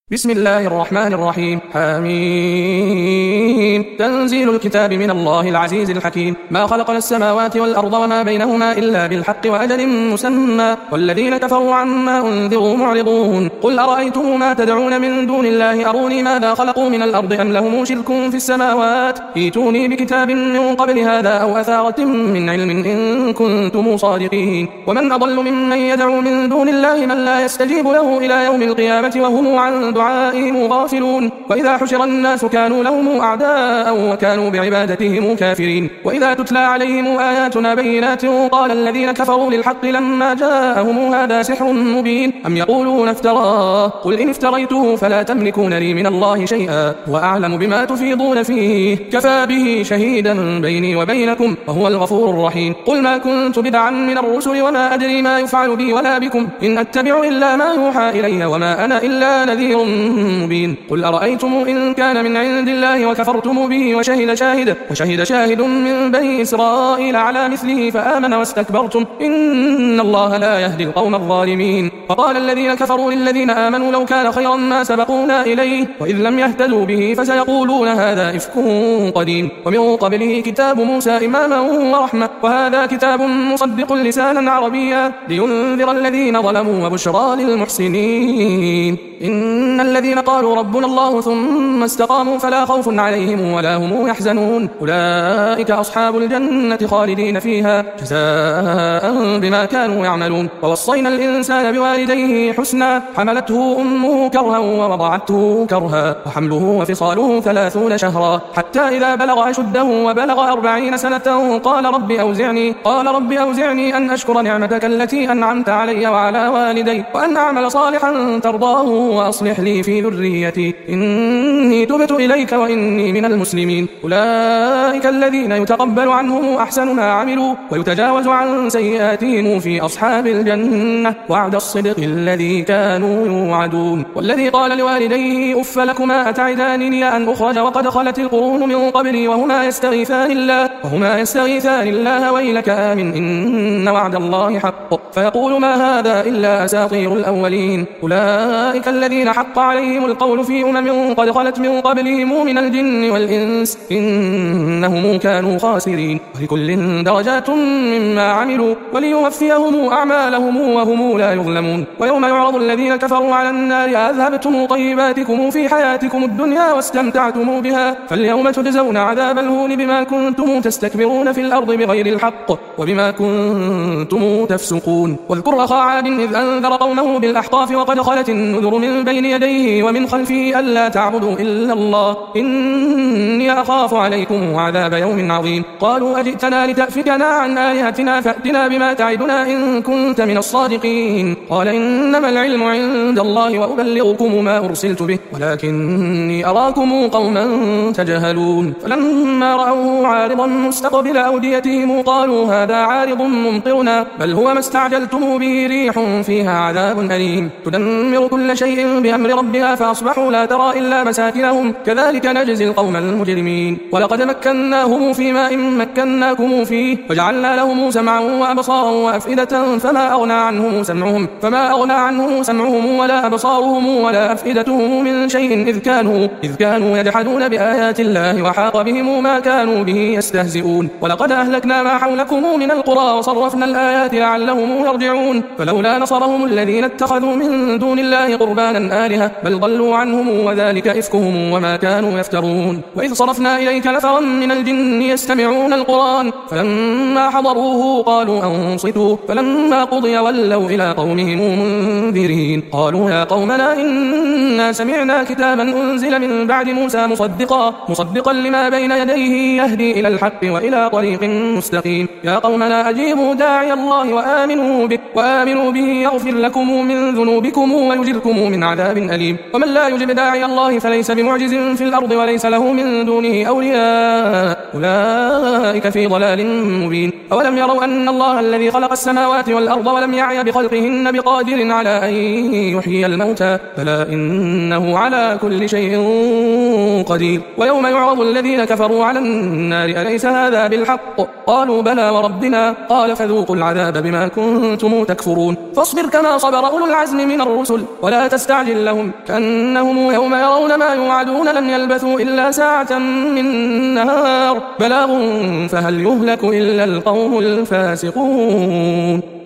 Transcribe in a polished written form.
بسم الله الرحمن الرحيم. حميم. تنزيل الكتاب من الله العزيز الحكيم. ما خلقنا السماوات والأرض وما بينهما إلا بالحق وأجل مسمى، والذين كفروا عما أنذروا معرضون. قل أرأيتم ما تدعون من دون الله أروني ماذا خلقوا من الأرض أم لهم شرك في السماوات، ائتوني بكتاب من قبل هذا أو أثارة من علم إن كنتم صادقين. ومن أضل ممن يدعو من دون الله من لا يستجيب له إلى يوم القيامة وهم عن دعائهم غافلون. وإذا حشر الناس كانوا لهم أعداء وكانوا بعبادتهم كافرين. وإذا تتلى عليهم آياتنا بينات قال الذين كفروا للحق لما جاءهم هذا سحر مبين أم يقولون افتراه، قل إن افتريته فلا تملكون لي من الله شيئا وأعلم بما تفيضون فيه، كفى به شهيدا بيني وبينكم وهو الغفور الرحيم. قل ما كنت بدعا من الرسل وما أدري ما يفعل بي ولا بكم إن أتبع إلا ما يوحى إلي وما أنا إلا نذير مبين. قل أرأيتم إن كان من عند الله وكفرتم به وشهد شاهد من بني إسرائيل على مثله فآمن واستكبرتم إن الله لا يهدي القوم الظالمين. وقال الذين كفروا للذين آمنوا لو كان خيرا ما سبقونا إليه وإذ لم يهتدوا به فسيقولون هذا إفك قديم. ومن قبله كتاب موسى إماما ورحمة وهذا كتاب مصدق لسانا عربيا لينذر الذين ظلموا وبشرى للمحسنين. إن الذين قالوا ربنا الله ثم استقاموا فلا خوف عليهم ولا هم يحزنون أولئك أصحاب الجنة خالدين فيها جزاء بما كانوا يعملون. ووصينا الإنسان بوالديه حسنا حملته أمه كرها ووضعته كرها وحمله وفصاله 30 شهرا حتى إذا بلغ أشده وبلغ 40 سنة قال رب أوزعني أن أشكر نعمتك التي أنعمت علي وعلى والدي وأن أعمل صالحا ترضاه وأصلح لي في ذريتي إني تبت إليك وإني من المسلمين. أولئك الذين يتقبل عنهم أحسن ما عملوا ويتجاوز عن سيئاتهم في أصحاب الجنة وعد الصدق الذي كانوا يوعدون. والذي قال لوالديه أف لكما أتعدانني أن أخرج وقد خلت القرون من قبلي وهما يستغيثان الله ويلك آمن إن وعد الله حق فيقول ما هذا إلا أساطير الأولين. أولئك الذين حق عليهم القول في قد خلت من قبلهم من الجن والإنس إنهم كانوا خاسرين. ولكل درجات مما عملوا وليوفيهم أعمالهم وهم لا يظلمون. ويوم يعرض الذين كفروا على النار أذهبتم طيباتكم في حياتكم الدنيا واستمتعتم بها فاليوم تجزون عذاب الهون بما كنتم تستكبرون في الأرض بغير الحق وبما كنتم تفسقون. واذكر أخا عاد إذ أنذر قومه بالأحقاف وقد خلت النذر من بين يديه ومن خلفه ألا تعبدوا إلا الله إني أخاف عليكم عذاب يوم عظيم. قالوا أجئتنا لتأفكنا عن آلهتنا فأتنا بما تعدنا إن كنت من الصادقين. قال إنما العلم عند الله وأبلغكم ما أرسلت به ولكني أراكم قوما تجهلون. فلما رأوه عارضا مستقبل أوديتهم قالوا هذا عارض ممطرنا بل هو ما استعجلتم به ريح فيها عذاب أليم تدمر كل شيء بأمر ربها فأصبحوا لا ترى إلا مساكنهم كذلك نجزي القوم المجرمين. ولقد مكناهم في ماء مكناكم فيه وجعلنا لهم سمعا وأبصارا وأفئدة فما أغنى عنهم سمعهم ولا أبصارهم ولا أفئدتهم من شيء إذ كانوا يجحدون بآيات الله وحاق بهم ما كانوا به يستهزئون. ولقد أهلكنا ما حولكم من القرى وصرفنا الآيات لعلهم يرجعون. فلولا نصرهم الذين اتخذوا من دون الله قربانا آلهة بل ضلوا عنهم وذلك إفكهم وما كانوا يفترون. وإذ صرفنا إليك نفرا من الجن يستمعون القرآن فلما حضروه قالوا أنصتوا فلما قضي ولوا إلى قومهم منذرين. قالوا يا قومنا إنا سمعنا كتابا أنزل من بعد موسى مصدقا لما بين يديه يهدي إلى الحق وإلى طريق مستقيم. يا قومنا أجيبوا داعي الله وآمنوا به يغفر لكم من ذنوبكم ويجركم من عذاب أليم. ومن لا يجب داعي الله فليس بمعجز في الأرض وليس له من دونه أولياء أولئك في ضلال مبين. أولم يروا أن الله الذي خلق السماوات والأرض ولم يعي بخلقهن بقادر على أن يحيي الموتى بلى إنه على كل شيء قدير. ويوم يعرض الذين كفروا على النار أليس هذا بالحق قالوا بلى وربنا قال فذوقوا العذاب بما كنتم تكفرون. فاصبر كما صبر أولو العزم من الرسل ولا فاستعجل لهم كأنهم يوم يرون ما يوعدون لم يلبثوا إلا ساعة من نهار بلاغ فهل يهلك إلا القوم الفاسقون.